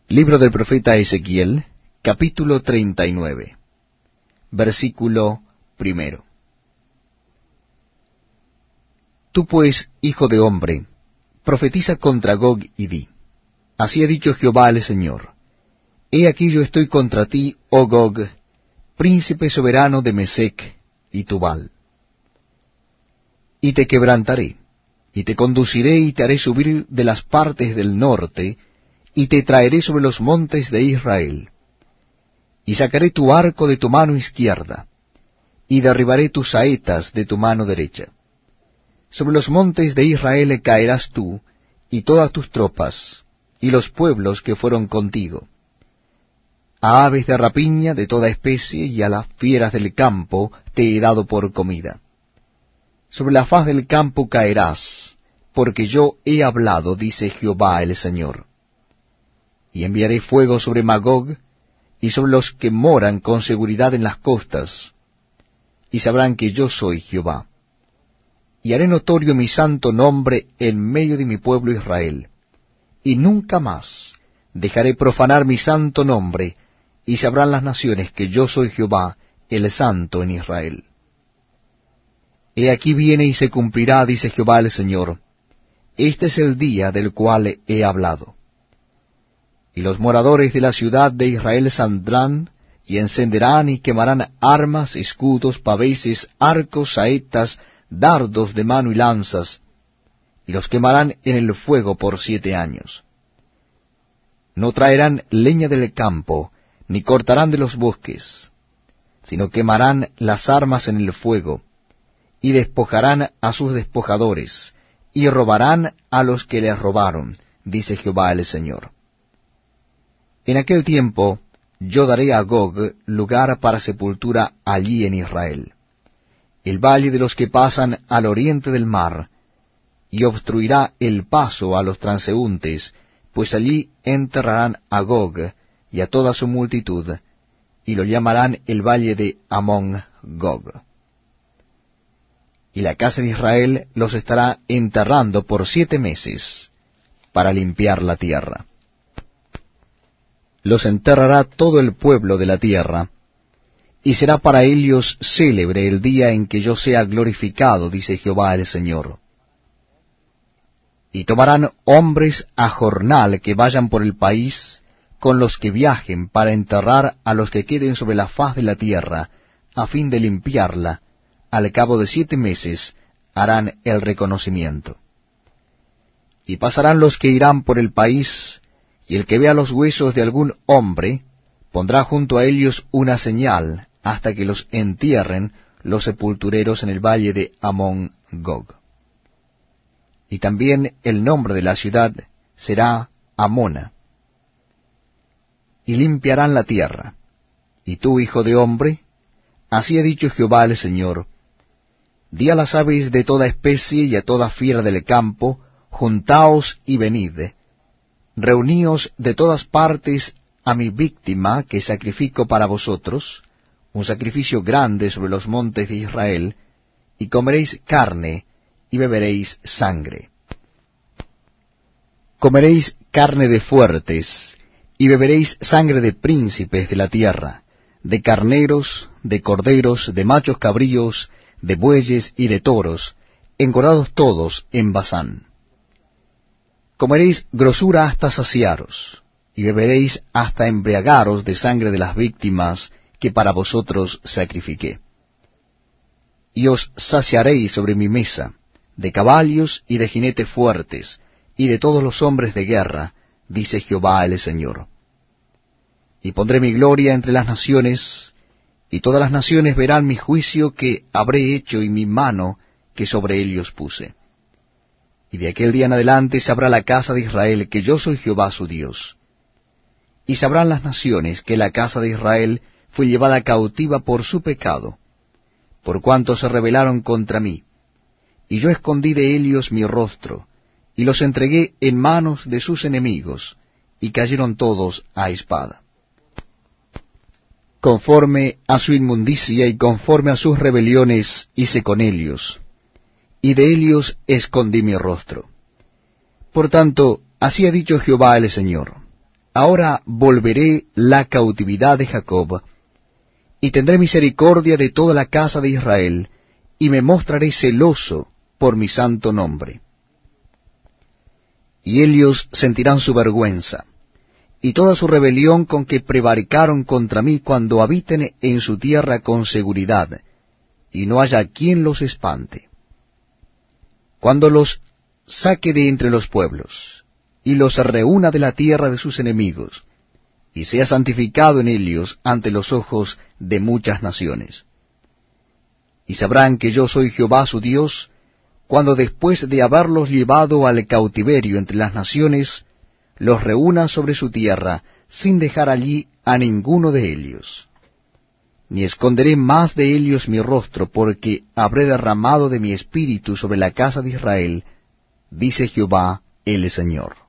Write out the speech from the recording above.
Libro del profeta Ezequiel, capítulo 39, versículo 1. Tú pues, hijo de hombre, profetiza contra Gog y di: Así ha dicho Jehová el Señor: He aquí yo estoy contra ti, oh Gog, príncipe soberano de Mesec y Tubal. Y te quebrantaré, y te conduciré y te haré subir de las partes del norte, y te traeré sobre los montes de Israel. Y sacaré tu arco de tu mano izquierda, y derribaré tus saetas de tu mano derecha. Sobre los montes de Israel caerás tú, y todas tus tropas, y los pueblos que fueron contigo. A aves de rapiña de toda especie y a las fieras del campo te he dado por comida. Sobre la faz del campo caerás, porque yo he hablado, dice Jehová el Señor. Y enviaré fuego sobre Magog, y sobre los que moran con seguridad en las costas, y sabrán que yo soy Jehová. Y haré notorio mi santo nombre en medio de mi pueblo Israel, y nunca más dejaré profanar mi santo nombre, y sabrán las naciones que yo soy Jehová, el Santo en Israel. He aquí viene y se cumplirá, dice Jehová el Señor: Este es el día del cual he hablado. Y los moradores de la ciudad de Israel saldrán, y encenderán y quemarán armas, escudos, paveses, arcos, saetas, dardos de mano y lanzas, y los quemarán en el fuego por 7 años. No traerán leña del campo, ni cortarán de los bosques, sino quemarán las armas en el fuego, y despojarán a sus despojadores, y robarán a los que les robaron, dice Jehová el Señor. En aquel tiempo yo daré a Gog lugar para sepultura allí en Israel, el valle de los que pasan al oriente del mar, y obstruirá el paso a los transeúntes, pues allí enterrarán a Gog y a toda su multitud, y lo llamarán el valle de Amón Gog. Y la casa de Israel los estará enterrando por 7 meses, para limpiar la tierra. Los enterrará todo el pueblo de la tierra, y será para ellos célebre el día en que yo sea glorificado, dice Jehová el Señor. Y tomarán hombres a jornal que vayan por el país, con los que viajen, para enterrar a los que queden sobre la faz de la tierra, a fin de limpiarla. Al cabo de 7 meses harán el reconocimiento. Y pasarán los que irán por el país, y el que vea los huesos de algún hombre, pondrá junto a ellos una señal, hasta que los entierren los sepultureros en el valle de Amón Gog. Y también el nombre de la ciudad será Amona. Y limpiarán la tierra. Y tú, hijo de hombre, así ha dicho Jehová el Señor: Di a las aves de toda especie y a toda fiera del campo: juntaos y venid, reuníos de todas partes a mi víctima que sacrifico para vosotros, un sacrificio grande sobre los montes de Israel, y comeréis carne y beberéis sangre. Comeréis carne de fuertes, y beberéis sangre de príncipes de la tierra, de carneros, de corderos, de machos cabríos, de bueyes y de toros, engordados todos en Basán. Comeréis grosura hasta saciaros, y beberéis hasta embriagaros de sangre de las víctimas que para vosotros sacrifiqué. Y os saciaréis sobre mi mesa, de caballos y de jinetes fuertes, y de todos los hombres de guerra, dice Jehová el Señor. Y pondré mi gloria entre las naciones, y todas las naciones verán mi juicio que habré hecho y mi mano que sobre ellos puse. Y de aquel día en adelante sabrá la casa de Israel que yo soy Jehová su Dios. Y sabrán las naciones que la casa de Israel fue llevada cautiva por su pecado, por cuanto se rebelaron contra mí. Y yo escondí de ellos mi rostro, y los entregué en manos de sus enemigos, y cayeron todos a espada. Conforme a su inmundicia y conforme a sus rebeliones hice con ellos, y de ellos escondí mi rostro. Por tanto, así ha dicho Jehová el Señor: ahora volveré la cautividad de Jacob, y tendré misericordia de toda la casa de Israel, y me mostraré celoso por mi santo nombre. Y ellos sentirán su vergüenza, y toda su rebelión con que prevaricaron contra mí cuando habiten en su tierra con seguridad, y no haya quien los espante. Cuando los saque de entre los pueblos, y los reúna de la tierra de sus enemigos, y sea santificado en ellos ante los ojos de muchas naciones. Y sabrán que yo soy Jehová su Dios, cuando después de haberlos llevado al cautiverio entre las naciones, los reúna sobre su tierra, sin dejar allí a ninguno de ellos. Ni esconderé más de ellos mi rostro, porque habré derramado de mi espíritu sobre la casa de Israel, dice Jehová el Señor.